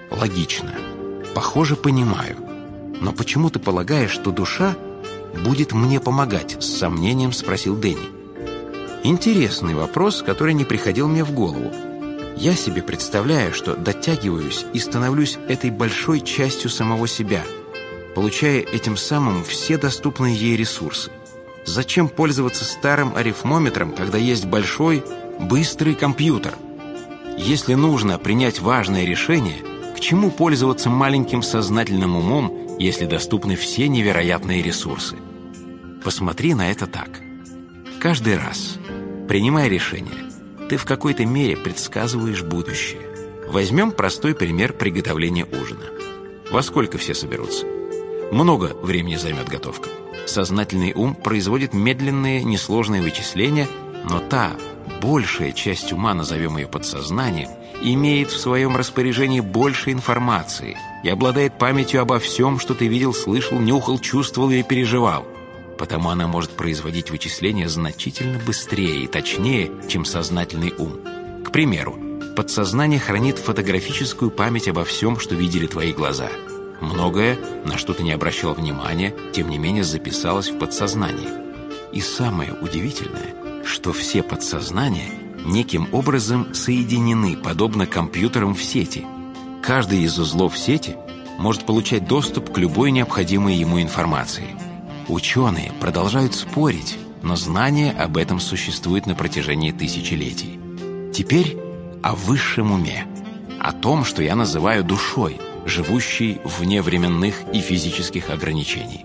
Логично. Похоже, понимаю. Но почему ты полагаешь, что душа будет мне помогать? С сомнением спросил Дэнни. Интересный вопрос, который не приходил мне в голову. Я себе представляю, что дотягиваюсь и становлюсь этой большой частью самого себя, получая этим самым все доступные ей ресурсы. Зачем пользоваться старым арифмометром, когда есть большой, быстрый компьютер? Если нужно принять важное решение, к чему пользоваться маленьким сознательным умом, если доступны все невероятные ресурсы? Посмотри на это так. Каждый раз, принимая решение, ты в какой-то мере предсказываешь будущее. Возьмем простой пример приготовления ужина. Во сколько все соберутся? Много времени займет готовка. Сознательный ум производит медленные, несложные вычисления, но та большая часть ума, назовем ее подсознанием, имеет в своем распоряжении больше информации и обладает памятью обо всем, что ты видел, слышал, нюхал, чувствовал или переживал. Потому она может производить вычисления значительно быстрее и точнее, чем сознательный ум. К примеру, подсознание хранит фотографическую память обо всем, что видели твои глаза. Многое, на что ты не обращал внимания, тем не менее записалось в подсознании. И самое удивительное, что все подсознания неким образом соединены, подобно компьютерам в сети. Каждый из узлов сети может получать доступ к любой необходимой ему информации. Ученые продолжают спорить, но знание об этом существует на протяжении тысячелетий. Теперь о высшем уме, о том, что я называю душой, живущей вне временных и физических ограничений.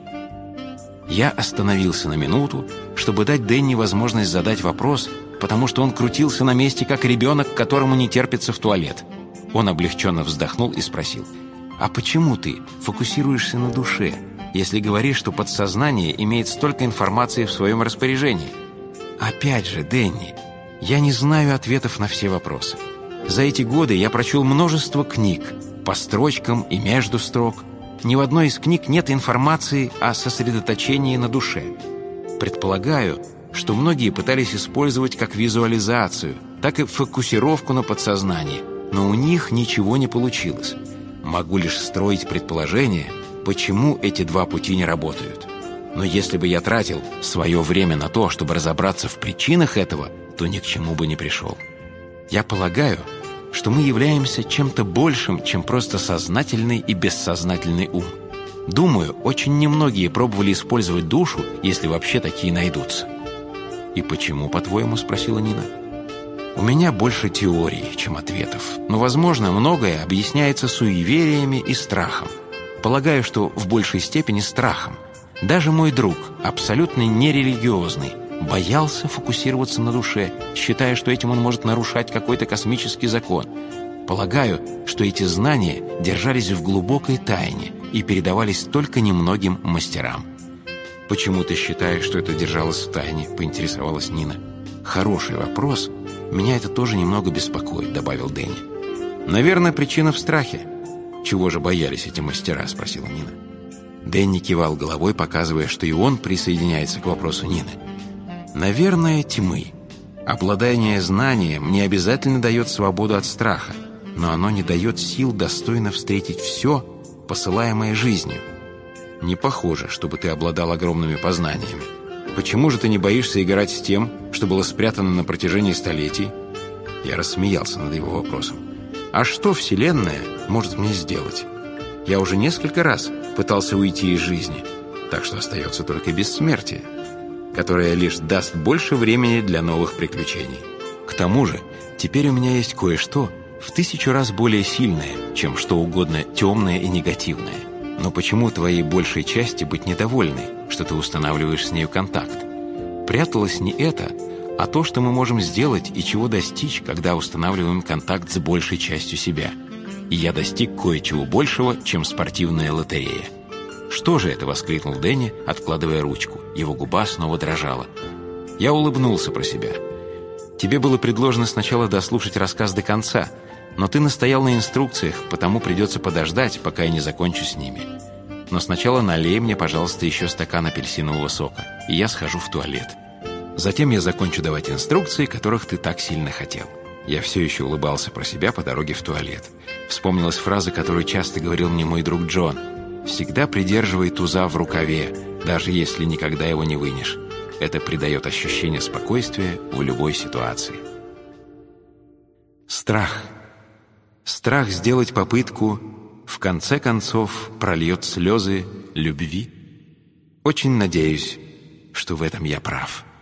Я остановился на минуту, чтобы дать Дэнни возможность задать вопрос, потому что он крутился на месте, как ребенок, которому не терпится в туалет. Он облегченно вздохнул и спросил: «А почему ты фокусируешься на душе, если говоришь, что подсознание имеет столько информации в своем распоряжении?» Опять же, Дэнни, я не знаю ответов на все вопросы. За эти годы я прочел множество книг, по строчкам и между строк. Ни в одной из книг нет информации о сосредоточении на душе. Предполагаю, что многие пытались использовать как визуализацию, так и фокусировку на подсознании, но у них ничего не получилось. Могу лишь строить предположение, почему эти два пути не работают. Но если бы я тратил свое время на то, чтобы разобраться в причинах этого, то ни к чему бы не пришел. Я полагаю, что мы являемся чем-то большим, чем просто сознательный и бессознательный ум. Думаю, очень немногие пробовали использовать душу, если вообще такие найдутся. «И почему, по-твоему?» – спросила Нина. «У меня больше теорий, чем ответов, но, возможно, многое объясняется суевериями и страхом. Полагаю, что в большей степени страхом. Даже мой друг, абсолютно нерелигиозный, боялся фокусироваться на душе, считая, что этим он может нарушать какой-то космический закон. Полагаю, что эти знания держались в глубокой тайне и передавались только немногим мастерам». «Почему ты считаешь, что это держалось в тайне?» – поинтересовалась Нина. «Хороший вопрос. Меня это тоже немного беспокоит», – добавил Дэнни. «Наверное, причина в страхе». «Чего же боялись эти мастера?» – спросила Нина. Дэнни кивал головой, показывая, что и он присоединяется к вопросу Нины. «Наверное, тьмы. Обладание знанием не обязательно дает свободу от страха, но оно не дает сил достойно встретить все, посылаемое жизнью. Не похоже, чтобы ты обладал огромными познаниями. Почему же ты не боишься играть с тем, что было спрятано на протяжении столетий?» Я рассмеялся над его вопросом. «А что Вселенная может мне сделать? Я уже несколько раз пытался уйти из жизни, так что остается только бессмертие, которое лишь даст больше времени для новых приключений. К тому же, теперь у меня есть кое-что в 1000 раз более сильное, чем что угодно темное и негативное. Но почему твоей большей части быть недовольной, что ты устанавливаешь с нею контакт? Пряталось не это, а то, что мы можем сделать и чего достичь, когда устанавливаем контакт с большей частью себя. И я достиг кое-чего большего, чем спортивная лотерея». «Что же это?» — воскликнул Дэнни, откладывая ручку. Его губа снова дрожала. Я улыбнулся про себя. «Тебе было предложено сначала дослушать рассказ до конца, но ты настоял на инструкциях, потому придется подождать, пока я не закончу с ними. Но сначала налей мне, пожалуйста, еще стакан апельсинового сока, и я схожу в туалет. Затем я закончу давать инструкции, которых ты так сильно хотел». Я все еще улыбался про себя по дороге в туалет. Вспомнилась фраза, которую часто говорил мне мой друг Джон. «Всегда придерживай туза в рукаве, даже если никогда его не вынешь. Это придает ощущение спокойствия в любой ситуации». Страх. Страх сделать попытку, в конце концов, прольет слезы любви. Очень надеюсь, что в этом я прав.